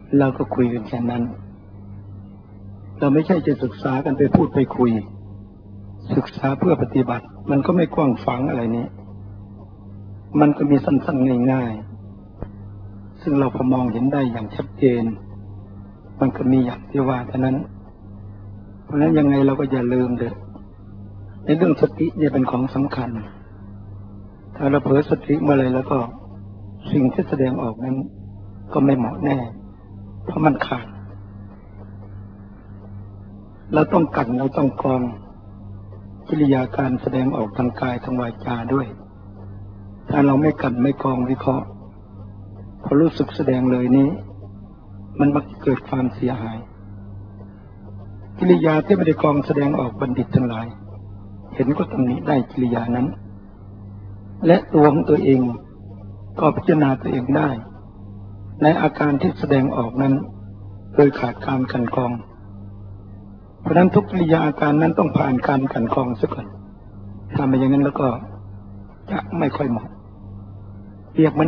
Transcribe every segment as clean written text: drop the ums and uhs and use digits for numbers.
เราก็คุยกันแค่นั้นเราไม่ใช่จะศึกษากันไปพูดไปคุยศึกษาเพื่อปฏิบัติมันก็ไม่กว้างฝังอะไรนี้มันก็มีสั้นๆง่ายๆซึ่งเราพอมองเห็นได้อย่างชัดเจนมันก็มีอย่างที่ว่าเท่านั้นเพราะฉะนั้นยังไงเราก็อย่าลืมเด้อในเรื่องสติเนี่ยเป็นของสำคัญถ้าเราเผลอสติเมื่อไรแล้วก็สิ่งที่แสดงออกนั้นก็ไม่เหมาะแน่เพราะมันขาดเราต้องกันเราต้องกรองกิริยาการแสดงออกทางกายทางวาจาด้วยถ้าเราไม่กันไม่กรองวิเคราะห์พอรู้สึกแสดงเลยนี้มันมักเกิดความเสียหายกิริยาที่ไม่ได้กรองแสดงออกบัณฑิตทั้งหลายเห็นก็ตำหนิได้กิริยานั้นและตัวของตัวเองก็พิจารณาตัวเองได้ในอาการที่แสดงออกนั้นโดยขาดการกันกรองเพราะฉะนั้นทุกกิริยาอาการนั้นต้องผ่านการกันกรองซะก่อนถ้าไม่อย่างนั้นแล้วก็จะไม่ค่อยเหมาะเปรียบเหมือน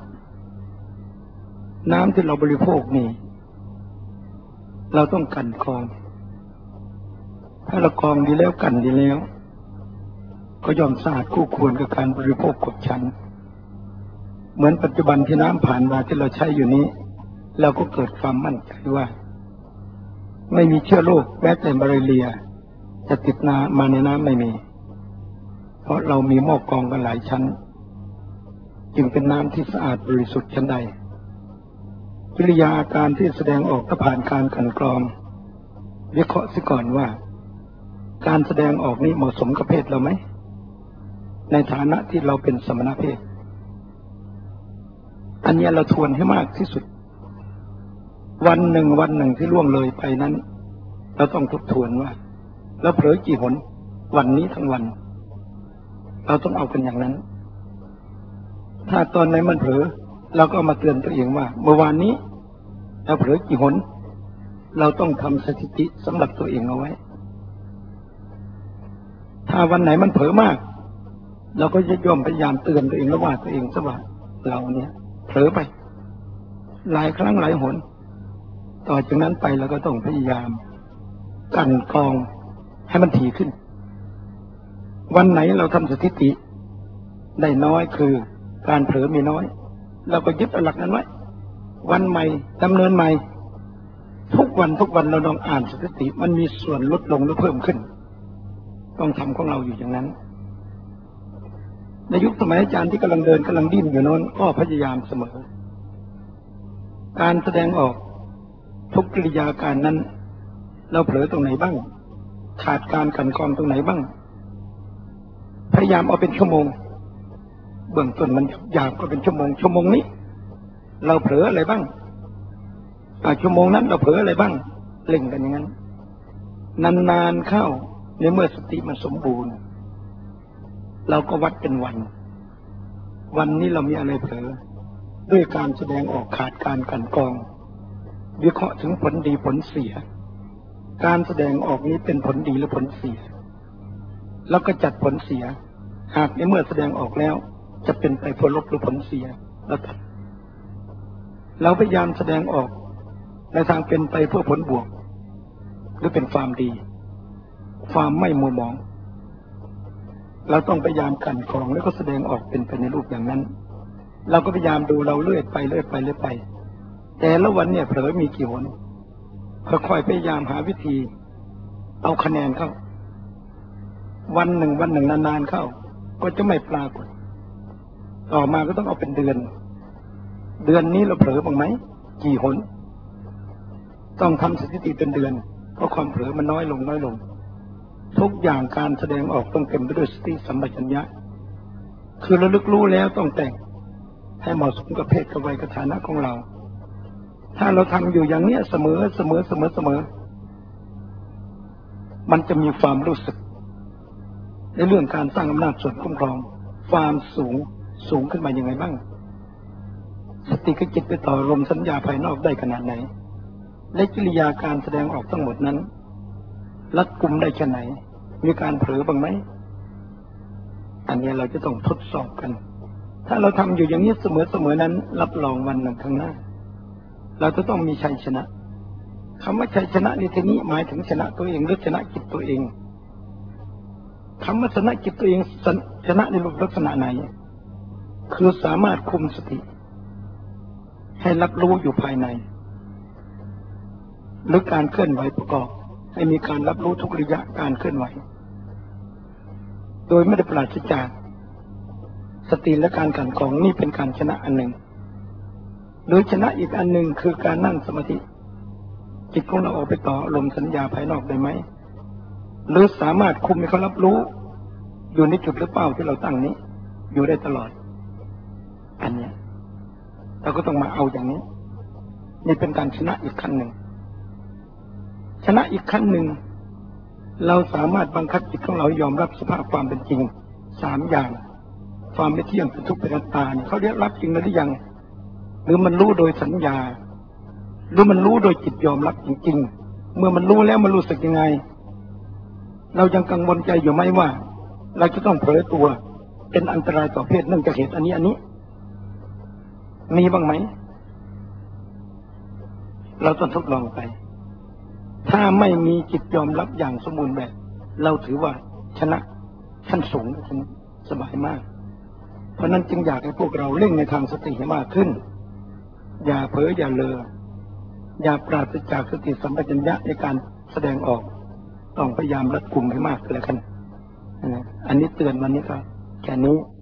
น้ำที่เราบริโภคนี่เราต้องกันกรองถ้าเรากรองดีแล้วกันดีแล้วก็ย่อมสะอาดคู่ควรกับการบริโภคกดชั้นเหมือนปัจจุบันที่น้ำผ่านมาที่เราใช้อยู่นี้เราก็เกิดความมั่นใจว่าไม่มีเชื้อโรคแม้แต่มาลาเรียจะติดมาในน้ำไม่มีเพราะเรามีหม้อกรองกันหลายชั้นจึงเป็นน้ำที่สะอาดบริสุทธิ์ชั้นใดกิริยาอาการที่แสดงออกถ้าผ่านการกลั่นกรองวิเคราะห์ซะก่อนว่าการแสดงออกนี้เหมาะสมกับเพศเราไหมในฐานะที่เราเป็นสมณเพศอันนี้เราทวนให้มากที่สุดวันหนึ่งที่ล่วงเลยไปนั้นเราต้องทบทวนว่าเราเผลอกี่หนวันนี้ทั้งวันเราต้องเอากันอย่างนั้นถ้าตอนไหนมันเผลอเราก็มาเตือนตัวเองว่าเมื่อวานนี้เราเผลอกี่หนเราต้องทำสถิติสำหรับตัวเองเอาไว้ถ้าวันไหนมันเผลอมากเราก็จะย่อมพยายามเตือนตัวเองแล้วว่าตัวเองซะว่าเราเนี่ยเผลอไปหลายครั้งหลายหนต่อจากนั้นไปเราก็ต้องพยายามกันกรองให้มันถี่ขึ้นวันไหนเราทำสถิติได้น้อยคือการเผลอมีน้อยเราก็ยึดหลักนั้นไว้วันใหม่ดำเนินใหม่ทุกวันเราลองอ่านสถิติมันมีส่วนลดลงหรือเพิ่มขึ้นต้องทำของเราอยู่อย่างนั้นในยุคสมัยอาจารย์ที่กำลังเดินกำลังดิ้นอยู่นั้นก็พยายามเสมอการแสดงออกทุกกิริยาการนั้นเราเผลอตรงไหนบ้างขาดการกันกรองตรงไหนบ้างพยายามเอาเป็นชั่วโมงเบื้องต้นมันยากก็เป็นชั่วโมงนี้เราเผลออะไรบ้างชั่วโมงนั้นเราเผลออะไรบ้างเล่นกันอย่างนั้นนานๆเข้าในเมื่อสติมันสมบูรณ์เราก็วัดเป็นวันนี้เรามีอะไรเผลอด้วยการแสดงออกขาดการกันกรองวิเคราะห์ถึงผลดีผลเสียการแสดงออกนี้เป็นผลดีหรือผลเสียแล้วก็จัดผลเสียหากในเมื่อแสดงออกแล้วจะเป็นไปผลลบหรือผลเสียแล้วตัดเราพยายามแสดงออกในทางเป็นไปเพื่อผลบวกหรือเป็นความดีความไม่มัวหมองเราต้องพยายามกันกรองแล้วก็แสดงออกเป็นไปในรูปอย่างนั้นเราก็พยายามดูเราเลื่อยไปแต่ละวันเนี่ยเผลอมีกี่หนค่อยๆพยายามหาวิธีเอาคะแนนเข้าวันหนึ่งนานๆเข้าก็จะไม่ปรากฏต่อมาก็ต้องเอาเป็นเดือนนี้เราเผลอบ้างไหมกี่หนต้องทำสถิติเป็นเดือนเพราะความเผลอมันน้อยลงทุกอย่างการแสดงออกต้องเต็มไปด้วยสติสัมปชัญญะคือระลึกรู้แล้วต้องแต่งให้เหมาะสมกับเพศกับวัยกับฐานะของเราถ้าเราทำอยู่อย่างเนี้ยเสมอมันจะมีความรู้สึกในเรื่องการสร้างอำนาจส่วนคุ้มครองความสูงขึ้นมายังไงบ้างสติกับจิตไปต่อลมสัญญาภายนอกได้ขนาดไหนและกิริยาการแสดงออกทั้งหมดนั้นรัดกุมได้แค่ไหนมีการเผลอบ้างไหมอันนี้เราจะต้องทดสอบกันถ้าเราทำอยู่อย่างนี้เสมอนั้นรับรองวันหนึ่งข้างหน้าเราจะต้องมีชัยชนะคำว่าชัยชนะในที่นี้หมายถึงชนะตัวเองหรือชนะจิตตัวเองคำว่าชนะจิตตัวเองชนะในรูปลักษณะไหนคือสามารถคุมสติให้รับรู้อยู่ภายในหรือการเคลื่อนไหวประกอบให้มีการรับรู้ทุกระยะการเคลื่อนไหวโดยไม่ได้ปราศจากสติและการกลั่นกรองนี่เป็นการชนะอันหนึ่งโดยชนะอีกอันหนึ่งคือการนั่งสมาธิจิตของเราออกไปต่ออารมณ์สัญญาภายนอกได้ไหมหรือสามารถคุมให้เขารับรู้อยู่ในจุดหรือเป้าที่เราตั้งนี้อยู่ได้ตลอดอันนี้เราก็ต้องมาเอาอย่างนี้นี่เป็นการชนะอีกขั้นหนึ่งชนะอีกขั้นหนึ่งเราสามารถบังคับจิตของเรายอมรับสภาพความเป็นจริง3อย่างความไม่เที่ยงเป็นทุกข์เป็นอนัตตาเนี่ยเขาเรียกรับจริงหรือยังหรือมันรู้โดยสัญญาหรือมันรู้โดยจิตยอมรับจริงๆเมื่อมันรู้แล้วมันรู้สึกยังไงเรายังกังวลใจอยู่ไหมว่าเราจะต้องเผลอตัวเป็นอันตรายต่อเพศเนื่องจากเหตุอันนี้มีบ้างไหมเราต้องทดลองไปถ้าไม่มีจิตยอมรับอย่างสมบูรณ์แบบเราถือว่าชนะชั้นสูงชนะสบายมากเพราะนั้นจึงอยากให้พวกเราเร่งในทางสติให้มากขึ้นอย่าเผลออย่าเลออย่าปราศจากสติสัมปชัญญะในการแสดงออกต้องพยายามรัดกุมให้มากเลยกันอันนี้เตือนวันนี้ก็แค่นี้